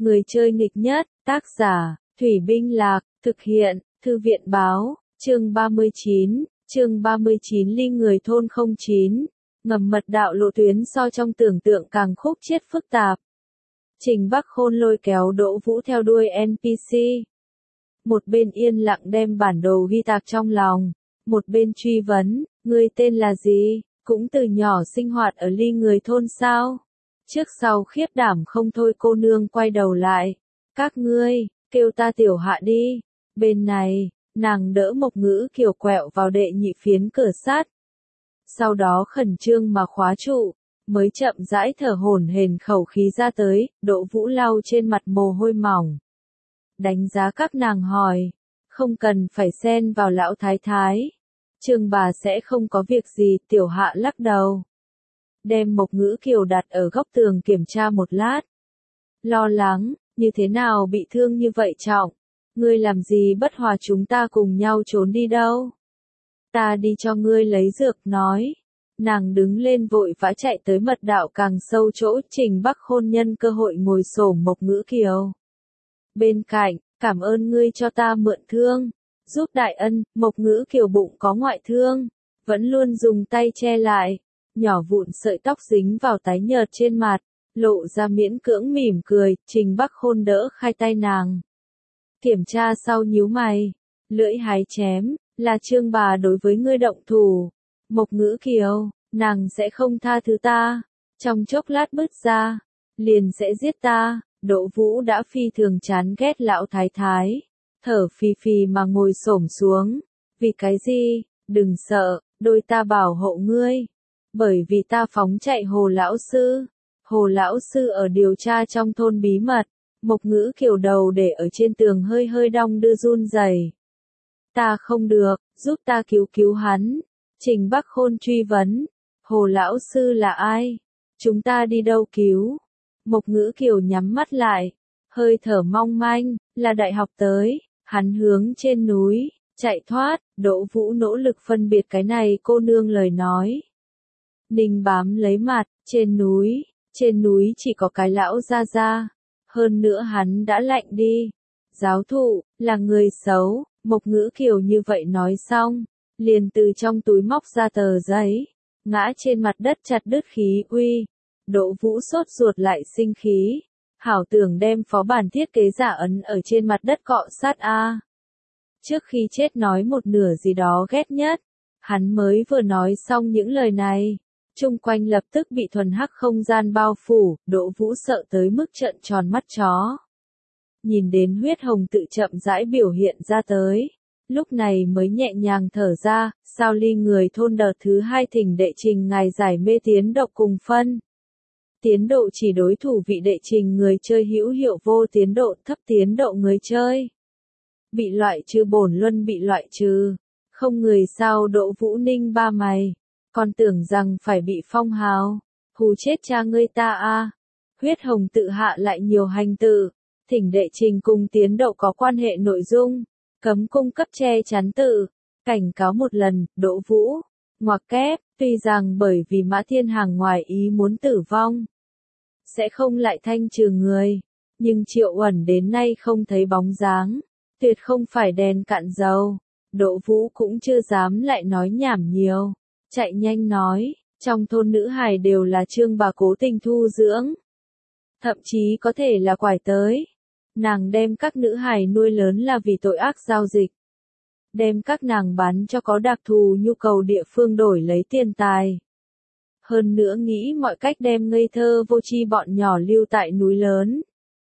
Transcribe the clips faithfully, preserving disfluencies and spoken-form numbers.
Người chơi nghịch nhất, tác giả, Thủy Binh Lạc, thực hiện, Thư viện Báo, chương ba mươi chín, chương ba mươi chín ly người thôn không chín, ngầm mật đạo lộ tuyến so trong tưởng tượng càng khúc chiết phức tạp. Trình Bắc Khôn lôi kéo Đỗ Vũ theo đuôi en pê xê. Một bên yên lặng đem bản đồ ghi tạc trong lòng, một bên truy vấn, ngươi tên là gì, cũng từ nhỏ sinh hoạt ở ly người thôn sao? Trước sau khiếp đảm không thôi cô nương quay đầu lại, các ngươi, kêu ta tiểu hạ đi, bên này, nàng đỡ Mộc Ngữ Kiều quẹo vào đệ nhị phiến cửa sắt. Sau đó khẩn trương mà khóa trụ, mới chậm rãi thở hổn hển khẩu khí ra tới, Đỗ Vũ lau trên mặt mồ hôi mỏng. Đánh giá các nàng hỏi, không cần phải xen vào lão thái thái. Trương bà sẽ không có việc gì, tiểu hạ lắc đầu. Đem Mộc Ngữ Kiều đặt ở góc tường kiểm tra một lát. Lo lắng, như thế nào bị thương như vậy trọng? Ngươi làm gì bất hòa chúng ta cùng nhau trốn đi đâu? Ta đi cho ngươi lấy dược nói. Nàng đứng lên vội vã chạy tới mật đạo càng sâu chỗ Trình Bắc Khôn nhân cơ hội ngồi xổm Mộc Ngữ Kiều. Bên cạnh, cảm ơn ngươi cho ta mượn thương. Giúp đại ân, Mộc Ngữ Kiều bụng có ngoại thương. Vẫn luôn dùng tay che lại. Nhỏ vụn sợi tóc dính vào tái nhợt trên mặt. Lộ ra miễn cưỡng mỉm cười, Trình Bắc Khôn đỡ khai tay nàng. Kiểm tra sau nhíu mày. Lưỡi hái chém, là Trương bà đối với ngươi động thủ. Mộc Ngữ Kiều, nàng sẽ không tha thứ ta. Trong chốc lát bứt ra, liền sẽ giết ta. Đỗ Vũ đã phi thường chán ghét lão thái thái. Thở phì phì mà ngồi xổm xuống. Vì cái gì? Đừng sợ, đôi ta bảo hộ ngươi. Bởi vì ta phóng chạy Hồ lão sư. Hồ lão sư ở điều tra trong thôn bí mật. Mộc Ngữ Kiều đầu để ở trên tường hơi hơi đong đưa run rẩy. Ta không được, giúp ta cứu cứu hắn. Trình Bắc Khôn truy vấn. Hồ lão sư là ai? Chúng ta đi đâu cứu? Mộc Ngữ Kiều nhắm mắt lại. Hơi thở mong manh, là đại học tới. Hắn hướng trên núi, chạy thoát. Đỗ Vũ nỗ lực phân biệt cái này cô nương lời nói. Ninh bám lấy mặt, trên núi. Trên núi chỉ có cái lão gia gia. Hơn nữa hắn đã lạnh đi. Giáo thụ, là người xấu. Mộc Ngữ Kiều như vậy nói xong. Liền từ trong túi móc ra tờ giấy. Ngã trên mặt đất chặt đứt khí uy. Đỗ Vũ sốt ruột lại sinh khí. Hảo tưởng đem phó bản thiết kế giả ấn ở trên mặt đất cọ sát a. Trước khi chết nói một nửa gì đó ghét nhất. Hắn mới vừa nói xong những lời này. Chung quanh lập tức bị thuần hắc không gian bao phủ, Đỗ Vũ sợ tới mức trợn tròn mắt chó. Nhìn đến huyết hồng tự chậm rãi biểu hiện ra tới. Lúc này mới nhẹ nhàng thở ra, sao ly người thôn đợt thứ hai thỉnh đệ trình ngài giải mê tiến độ cùng phân. Tiến độ chỉ đối thủ vị đệ trình người chơi hữu hiệu vô tiến độ thấp tiến độ người chơi. Bị loại trừ bổn luân bị loại trừ. Không người sao Đỗ Vũ ninh ba mày. Còn tưởng rằng phải bị phong hào. Hù chết cha ngươi ta a. Huyết hồng tự hạ lại nhiều hành tự. Thỉnh đệ trình cùng tiến độ có quan hệ nội dung. Cấm cung cấp che chắn tự. Cảnh cáo một lần, Đỗ Vũ. Ngoặc kép, tuy rằng bởi vì Mã Thiên Hàng ngoài ý muốn tử vong. Sẽ không lại thanh trừ người. Nhưng Triệu Uẩn đến nay không thấy bóng dáng. Tuyệt không phải đèn cạn dầu. Đỗ Vũ cũng chưa dám lại nói nhảm nhiều. Chạy nhanh nói, trong thôn nữ hài đều là Trương bà cố tình thu dưỡng. Thậm chí có thể là quải tới. Nàng đem các nữ hài nuôi lớn là vì tội ác giao dịch. Đem các nàng bán cho có đặc thù nhu cầu địa phương đổi lấy tiền tài. Hơn nữa nghĩ mọi cách đem ngây thơ vô tri bọn nhỏ lưu tại núi lớn.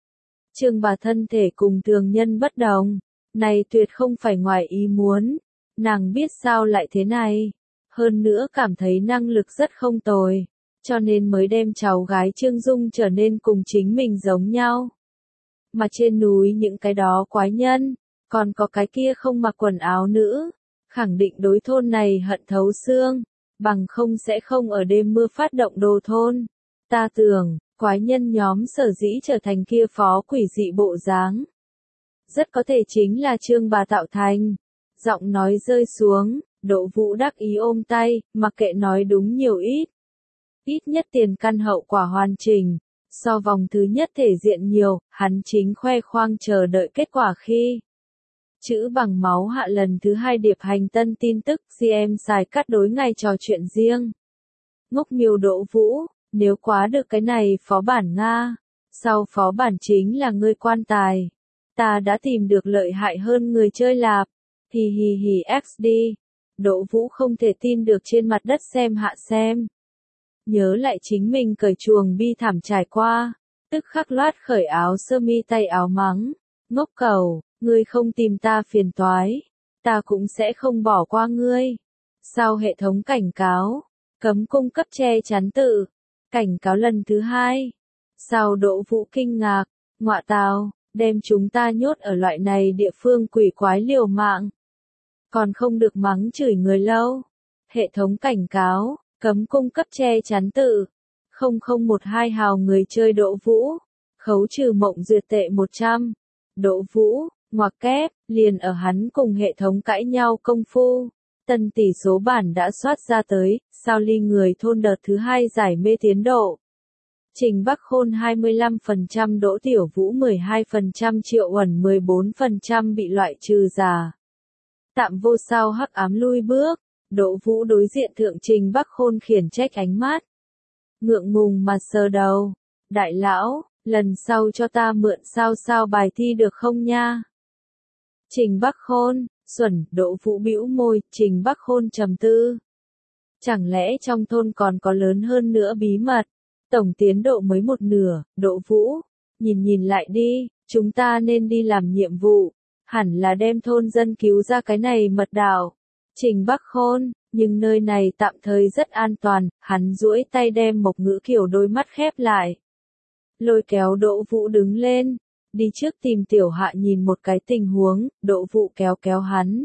Trương bà thân thể cùng thường nhân bất đồng. Này tuyệt không phải ngoài ý muốn. Nàng biết sao lại thế này. Hơn nữa cảm thấy năng lực rất không tồi. Cho nên mới đem cháu gái Trương Dung trở nên cùng chính mình giống nhau. Mà trên núi những cái đó quái nhân. Còn có cái kia không mặc quần áo nữ. Khẳng định đối thôn này hận thấu xương. Bằng không sẽ không ở đêm mưa phát động đồ thôn. Ta tưởng, quái nhân nhóm sở dĩ trở thành kia phó quỷ dị bộ dáng. Rất có thể chính là Trương bà tạo thành. Giọng nói rơi xuống, Đỗ Vũ đắc ý ôm tay, mặc kệ nói đúng nhiều ít. Ít nhất tiền căn hậu quả hoàn chỉnh. So vòng thứ nhất thể diện nhiều, hắn chính khoe khoang chờ đợi kết quả khi chữ bằng máu hạ lần thứ hai điệp hành tân tin tức giê em xài cắt đối ngày trò chuyện riêng. Ngốc miêu Đỗ Vũ, nếu quá được cái này phó bản Nga, sau phó bản chính là ngươi quan tài. Ta đã tìm được lợi hại hơn người chơi lạp. Hi hi hi ích đê. Đỗ Vũ không thể tin được trên mặt đất xem hạ xem. Nhớ lại chính mình cởi chuồng bi thảm trải qua, tức khắc loát khởi áo sơ mi tay áo mắng. Ngốc cầu, ngươi không tìm ta phiền toái, ta cũng sẽ không bỏ qua ngươi. Sau hệ thống cảnh cáo, cấm cung cấp che chắn tự, cảnh cáo lần thứ hai. Sau Đỗ Vũ kinh ngạc, ngọa tào, đem chúng ta nhốt ở loại này địa phương quỷ quái liều mạng. Còn không được mắng chửi người lâu. Hệ thống cảnh cáo, cấm cung cấp che chắn tự. không không một hai hào người chơi Đỗ Vũ. Khấu trừ mộng duyệt tệ một trăm. Đỗ Vũ, ngoặc kép, liền ở hắn cùng hệ thống cãi nhau công phu. Tân tỷ số bản đã soát ra tới, sao ly người thôn đợt thứ hai giải mê tiến độ. Trình Bắc Khôn hai mươi lăm phần trăm, Đỗ Tiểu Vũ mười hai phần trăm, Triệu Uẩn mười bốn phần trăm bị loại trừ giả. Tạm vô sao hắc ám lui bước, Đỗ Vũ đối diện thượng Trình Bắc Khôn khiển trách ánh mắt. Ngượng ngùng mà sờ đầu. Đại lão, lần sau cho ta mượn sao sao bài thi được không nha? Trình Bắc Khôn, xuẩn, Đỗ Vũ bĩu môi, Trình Bắc Khôn trầm tư. Chẳng lẽ trong thôn còn có lớn hơn nữa bí mật? Tổng tiến độ mới một nửa, Đỗ Vũ, nhìn nhìn lại đi, chúng ta nên đi làm nhiệm vụ, hẳn là đem thôn dân cứu ra cái này mật đảo. Trình Bắc Khôn, nhưng nơi này tạm thời rất an toàn, hắn duỗi tay đem Mộc Ngữ Kiều đôi mắt khép lại. Lôi kéo Đỗ Vũ đứng lên, đi trước tìm Tiểu Hạ nhìn một cái tình huống, Đỗ Vũ kéo kéo hắn.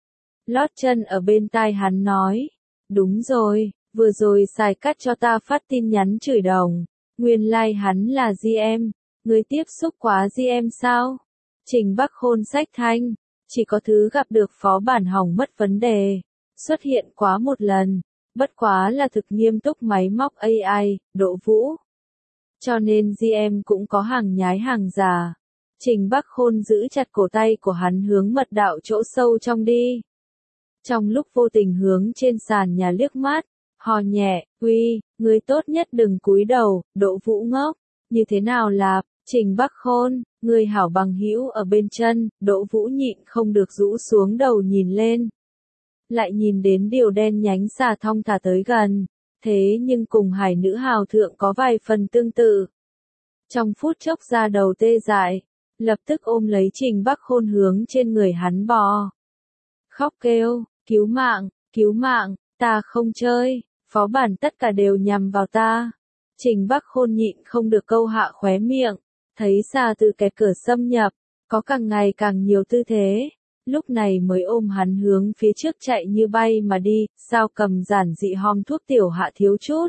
Lót chân ở bên tai hắn nói, đúng rồi. Vừa rồi xài cắt cho ta phát tin nhắn chửi đồng. Nguyên lai like hắn là giê em. Người tiếp xúc quá giê em sao? Trình Bắc Khôn sách thanh. Chỉ có thứ gặp được phó bản hỏng mất vấn đề. Xuất hiện quá một lần. Bất quá là thực nghiêm túc máy móc a i, Đỗ Vũ. Cho nên giê em cũng có hàng nhái hàng giả. Trình Bắc Khôn giữ chặt cổ tay của hắn hướng mật đạo chỗ sâu trong đi. Trong lúc vô tình hướng trên sàn nhà liếc mắt. Hò nhẹ, uy, người tốt nhất đừng cúi đầu, Đỗ Vũ ngốc, như thế nào lạp, Trình Bắc Khôn, người hảo bằng hữu ở bên chân, Đỗ Vũ nhịn không được rũ xuống đầu nhìn lên. Lại nhìn đến điều đen nhánh xà thong thả tới gần, thế nhưng cùng hải nữ hào thượng có vài phần tương tự. Trong phút chốc ra đầu tê dại, lập tức ôm lấy Trình Bắc Khôn hướng trên người hắn bò. Khóc kêu, cứu mạng, cứu mạng, ta không chơi. Phó bản tất cả đều nhằm vào ta. Trình Bắc Khôn nhịn không được câu hạ khóe miệng, thấy xà từ cái cửa xâm nhập, có càng ngày càng nhiều tư thế, lúc này mới ôm hắn hướng phía trước chạy như bay mà đi, sao cầm giản dị hòm thuốc Tiểu Hạ thiếu chút.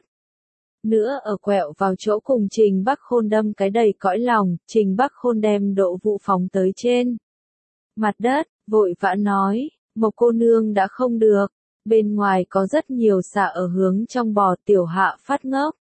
Nữa ở quẹo vào chỗ cùng Trình Bắc Khôn đâm cái đầy cõi lòng, Trình Bắc Khôn đem Đỗ Vũ phóng tới trên mặt đất, vội vã nói, Mộc cô nương đã không được. Bên ngoài có rất nhiều xà ở hướng trong bò, Tiểu Hạ phát ngốc.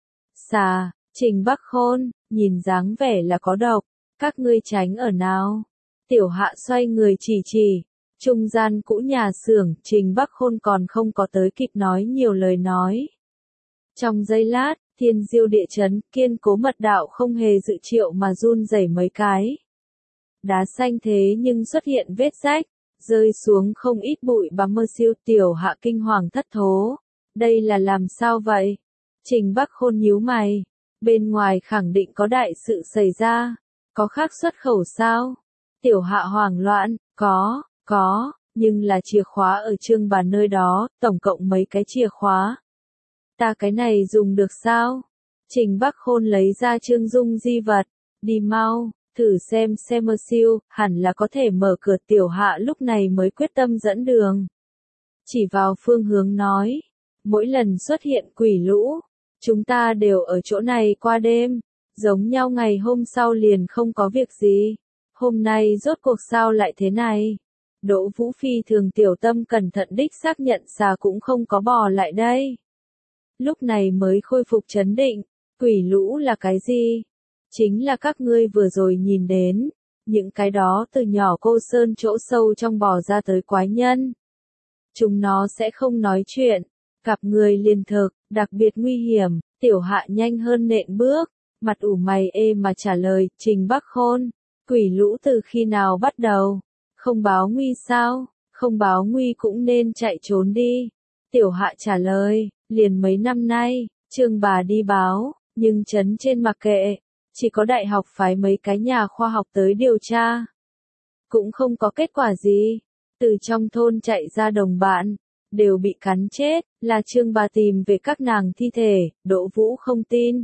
Xà, Trình Bắc Khôn, nhìn dáng vẻ là có độc, các ngươi tránh ở nào. Tiểu Hạ xoay người chỉ chỉ, trung gian cũ nhà xưởng, Trình Bắc Khôn còn không có tới kịp nói nhiều lời nói. Trong giây lát, thiên diêu địa chấn, kiên cố mật đạo không hề dự triệu mà run rẩy mấy cái. Đá xanh thế nhưng xuất hiện vết rách. Rơi xuống không ít bụi bám mơ siêu, Tiểu Hạ kinh hoàng thất thố. Đây là làm sao vậy? Trình Bắc Khôn nhíu mày. Bên ngoài khẳng định có đại sự xảy ra. Có khác xuất khẩu sao? Tiểu Hạ hoảng loạn. Có, có, nhưng là chìa khóa ở Trương bà nơi đó, tổng cộng mấy cái chìa khóa. Ta cái này dùng được sao? Trình Bắc Khôn lấy ra Trương Dung di vật. Đi mau. Thử xem xem mơ siêu, hẳn là có thể mở cửa. Tiểu Hạ lúc này mới quyết tâm dẫn đường. Chỉ vào phương hướng nói, mỗi lần xuất hiện quỷ lũ, chúng ta đều ở chỗ này qua đêm, giống nhau ngày hôm sau liền không có việc gì. Hôm nay rốt cuộc sao lại thế này? Đỗ Vũ phi thường tiểu tâm cẩn thận đích xác nhận xà cũng không có bò lại đây. Lúc này mới khôi phục trấn định, Quỷ lũ là cái gì? Chính là các ngươi vừa rồi nhìn đến, những cái đó từ nhỏ cô sơn chỗ sâu trong bò ra tới quái nhân. Chúng nó sẽ không nói chuyện, gặp người liền thực, đặc biệt nguy hiểm, tiểu hạ nhanh hơn nện bước, mặt ủ mày ê mà trả lời, Trình Bắc Khôn, quỷ lũ từ khi nào bắt đầu? Không báo nguy sao? Không báo nguy cũng nên chạy trốn đi. Tiểu hạ trả lời, liền mấy năm nay, Trương bà đi báo, nhưng trấn trên mặc kệ, chỉ có đại học phái mấy cái nhà khoa học tới điều tra. Cũng không có kết quả gì, từ trong thôn chạy ra đồng bạn, đều bị cắn chết, là Trương bà tìm về các nàng thi thể, Đỗ Vũ không tin.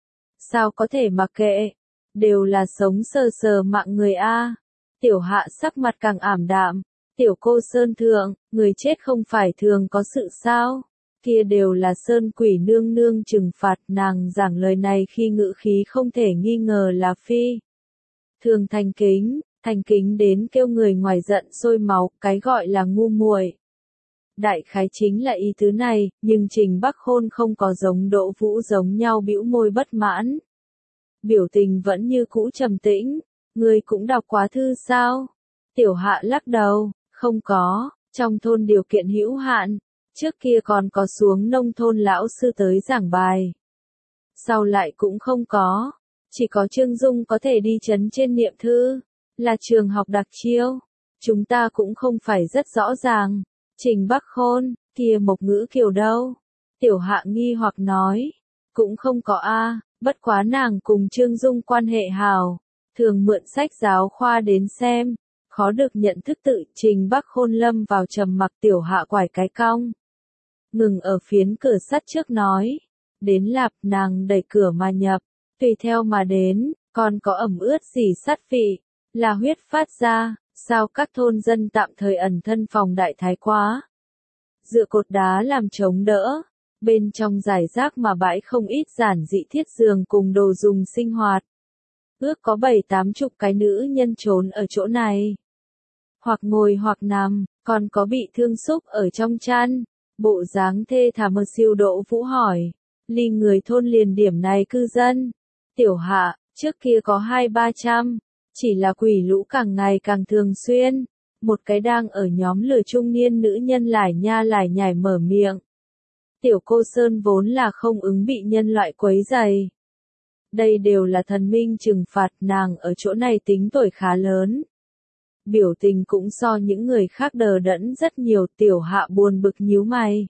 Sao có thể mặc kệ, đều là sống sờ sờ mạng người a. Tiểu hạ sắc mặt càng ảm đạm, tiểu cô sơn thượng, người chết không phải thường có sự sao? Kia đều là sơn quỷ nương nương trừng phạt, nàng giảng lời này khi ngữ khí không thể nghi ngờ là phi. Thường thành kính, thành kính đến kêu người ngoài giận sôi máu, cái gọi là ngu muội. Đại khái chính là ý tứ này, nhưng Trình Bắc Khôn không có giống Đỗ Vũ giống nhau bĩu môi bất mãn. Biểu tình vẫn như cũ trầm tĩnh, người cũng đọc quá thư sao? Tiểu hạ lắc đầu, không có, trong thôn điều kiện hữu hạn, trước kia còn có xuống nông thôn lão sư tới giảng bài. Sau lại cũng không có, chỉ có Trương Dung có thể đi chấn trên niệm thư, là trường học đặc chiêu, chúng ta cũng không phải rất rõ ràng. Trình Bắc Khôn, kia Mộc Ngữ Kiều đâu? Tiểu hạ nghi hoặc nói, cũng không có a, bất quá nàng cùng Trương Dung quan hệ hào, thường mượn sách giáo khoa đến xem, khó được nhận thức tự. Trình Bắc Khôn lâm vào trầm mặc, tiểu hạ quải cái cong. Ngừng ở phiến cửa sắt trước nói, đến lạp, nàng đẩy cửa mà nhập, tùy theo mà đến, còn có ẩm ướt gì sắt vị, là huyết phát ra. Sao các thôn dân tạm thời ẩn thân phòng đại thái quá? Dựa cột đá làm chống đỡ, bên trong giải rác mà bãi không ít giản dị thiết giường cùng đồ dùng sinh hoạt. Ước có bảy tám chục cái nữ nhân trốn ở chỗ này. Hoặc ngồi hoặc nằm, còn có bị thương xúc ở trong chăn. Bộ dáng thê thảm mờ siêu. Đỗ Vũ hỏi, ly người thôn liền điểm này cư dân. Tiểu hạ, trước kia có hai ba trăm. Chỉ là quỷ lũ càng ngày càng thường xuyên, một cái đang ở nhóm lửa trung niên nữ nhân lải nha lải nhải mở miệng. Tiểu cô Sơn vốn là không ứng bị nhân loại quấy rầy. Đây đều là thần minh trừng phạt, nàng ở chỗ này tính tuổi khá lớn. Biểu tình cũng so những người khác đờ đẫn rất nhiều. Tiểu hạ buồn bực nhíu mày.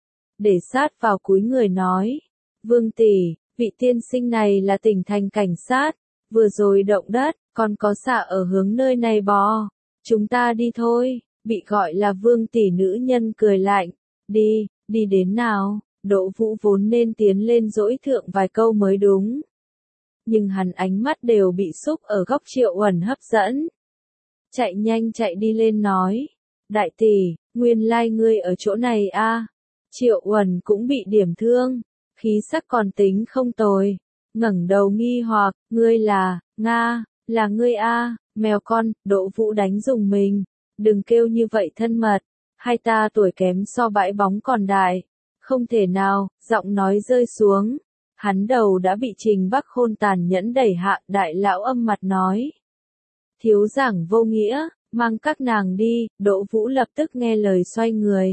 Để sát vào cúi người nói, Vương tỷ, vị tiên sinh này là tỉnh thành cảnh sát, vừa rồi động đất, còn có xạ ở hướng nơi này bò. Chúng ta đi thôi. Bị gọi là Vương tỷ nữ nhân cười lạnh. Đi, đi đến nào? Đỗ Vũ vốn nên tiến lên dỗi thượng vài câu mới đúng. Nhưng hắn ánh mắt đều bị xúc ở góc Triệu Uẩn hấp dẫn. Chạy nhanh chạy đi lên nói. Đại tỷ, nguyên lai ngươi ở chỗ này a. Triệu Uẩn cũng bị điểm thương, khí sắc còn tính không tồi. Ngẩng đầu nghi hoặc, ngươi là, Nga, là ngươi a, mèo con. Đỗ Vũ đánh dùng mình, đừng kêu như vậy thân mật, hai ta tuổi kém so bãi bóng còn đại, không thể nào. Giọng nói rơi xuống, hắn đầu đã bị Trình Bắc Khôn tàn nhẫn đẩy hạ. Đại lão âm mặt nói, thiếu giảng vô nghĩa, mang các nàng đi. Đỗ Vũ lập tức nghe lời xoay người,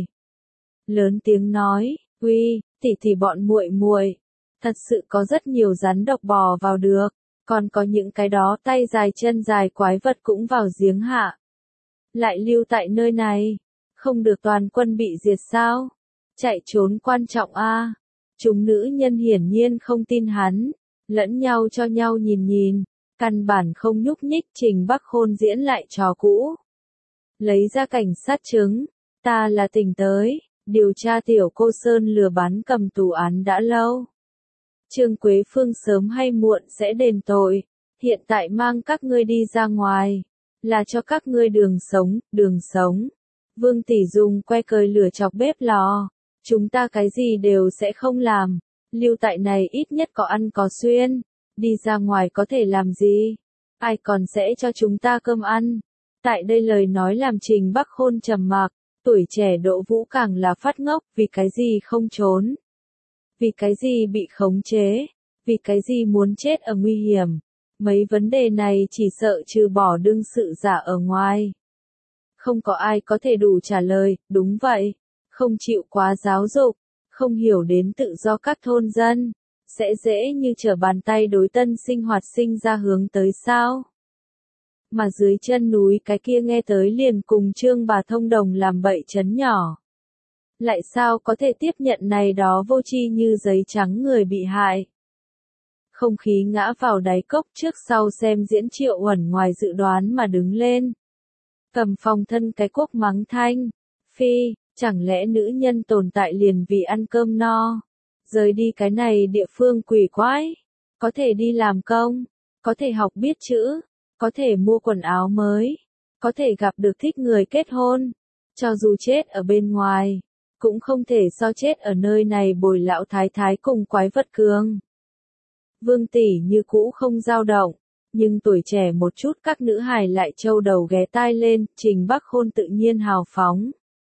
lớn tiếng nói, uy, tỷ tỷ bọn muội muội, thật sự có rất nhiều rắn độc bò vào được, còn có những cái đó tay dài chân dài quái vật cũng vào giếng hạ. Lại lưu tại nơi này, không được toàn quân bị diệt sao? Chạy trốn quan trọng a. Chúng nữ nhân hiển nhiên không tin hắn, lẫn nhau cho nhau nhìn nhìn, căn bản không nhúc nhích. Trình Bắc Khôn diễn lại trò cũ, lấy ra cảnh sát chứng, ta là tỉnh tới, điều tra tiểu cô Sơn lừa bán cầm tù án đã lâu. Trương Quế Phương sớm hay muộn sẽ đền tội, hiện tại mang các ngươi đi ra ngoài, là cho các ngươi đường sống, đường sống. Vương tỷ dùng que cời lửa chọc bếp lò, chúng ta cái gì đều sẽ không làm, lưu tại này ít nhất có ăn có xuyên, đi ra ngoài có thể làm gì, ai còn sẽ cho chúng ta cơm ăn. Tại đây lời nói làm Trình Bắc Khôn trầm mặc, tuổi trẻ Đỗ Vũ càng là phát ngốc. Vì cái gì không trốn? Vì cái gì bị khống chế? Vì cái gì muốn chết ở nguy hiểm? Mấy vấn đề này chỉ sợ trừ bỏ đương sự giả ở ngoài. Không có ai có thể đủ trả lời, đúng vậy. Không chịu quá giáo dục, không hiểu đến tự do các thôn dân, sẽ dễ như trở bàn tay đối tân sinh hoạt sinh ra hướng tới sao? Mà dưới chân núi cái kia nghe tới liền cùng Trương bà thông đồng làm bậy chấn nhỏ. Lại sao có thể tiếp nhận này đó vô tri như giấy trắng người bị hại? Không khí ngã vào đáy cốc trước sau xem diễn Triệu Uẩn ngoài dự đoán mà đứng lên. Cầm phòng thân cái quốc mắng thanh. Phi, chẳng lẽ nữ nhân tồn tại liền vì ăn cơm no? Rời đi cái này địa phương quỷ quái. Có thể đi làm công, có thể học biết chữ, có thể mua quần áo mới, có thể gặp được thích người kết hôn. Cho dù chết ở bên ngoài, cũng không thể so chết ở nơi này bồi lão thái thái cùng quái vật cường. Vương tỷ như cũ không dao động, nhưng tuổi trẻ một chút các nữ hài lại trâu đầu ghé tai lên, Trình Bắc Khôn tự nhiên hào phóng.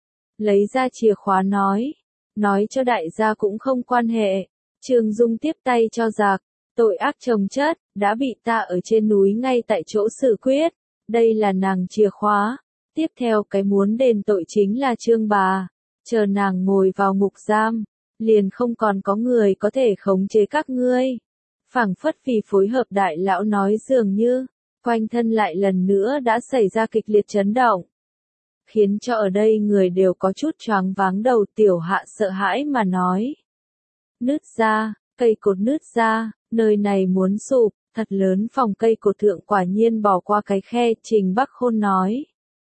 Lấy ra chìa khóa nói, nói cho đại gia cũng không quan hệ. Trương Dung tiếp tay cho giặc, tội ác chồng chất, đã bị ta ở trên núi ngay tại chỗ xử quyết. Đây là nàng chìa khóa. Tiếp theo cái muốn đền tội chính là Trương bà. Chờ nàng ngồi vào ngục giam, liền không còn có người có thể khống chế các ngươi. Phảng phất vì phối hợp đại lão nói dường như, quanh thân lại lần nữa đã xảy ra kịch liệt chấn động. Khiến cho ở đây người đều có chút choáng váng đầu. Tiểu Hạ sợ hãi mà nói. Nứt ra, cây cột nứt ra, nơi này muốn sụp, thật lớn phòng cây cột thượng quả nhiên bỏ qua cái khe, Trình Bắc Khôn nói.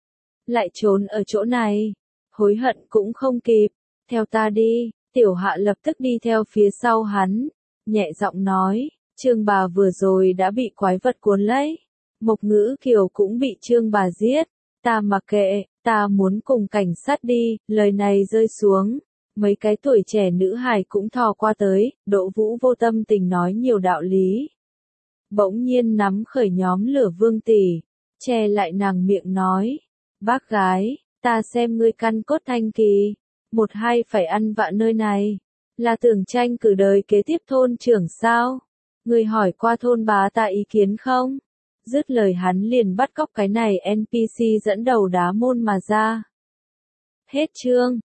Lại trốn ở chỗ này, hối hận cũng không kịp, theo ta đi. Tiểu Hạ lập tức đi theo phía sau hắn, nhẹ giọng nói, Trương bà vừa rồi đã bị quái vật cuốn lấy. Mộc Ngữ Kiều cũng bị Trương bà giết, ta mặc kệ, ta muốn cùng cảnh sát đi. Lời này rơi xuống, mấy cái tuổi trẻ nữ hài cũng thò qua tới, Đỗ Vũ vô tâm tình nói nhiều đạo lý. Bỗng nhiên nắm khởi nhóm lửa Vương tỷ, che lại nàng miệng nói, bác gái, ta xem ngươi căn cốt thanh kỳ, một hai phải ăn vạ nơi này, là tưởng tranh cử đời kế tiếp thôn trưởng sao? Ngươi hỏi qua thôn bá ta ý kiến không? Dứt lời hắn liền bắt cóc cái này en pê xê dẫn đầu đá môn mà ra. Hết chương.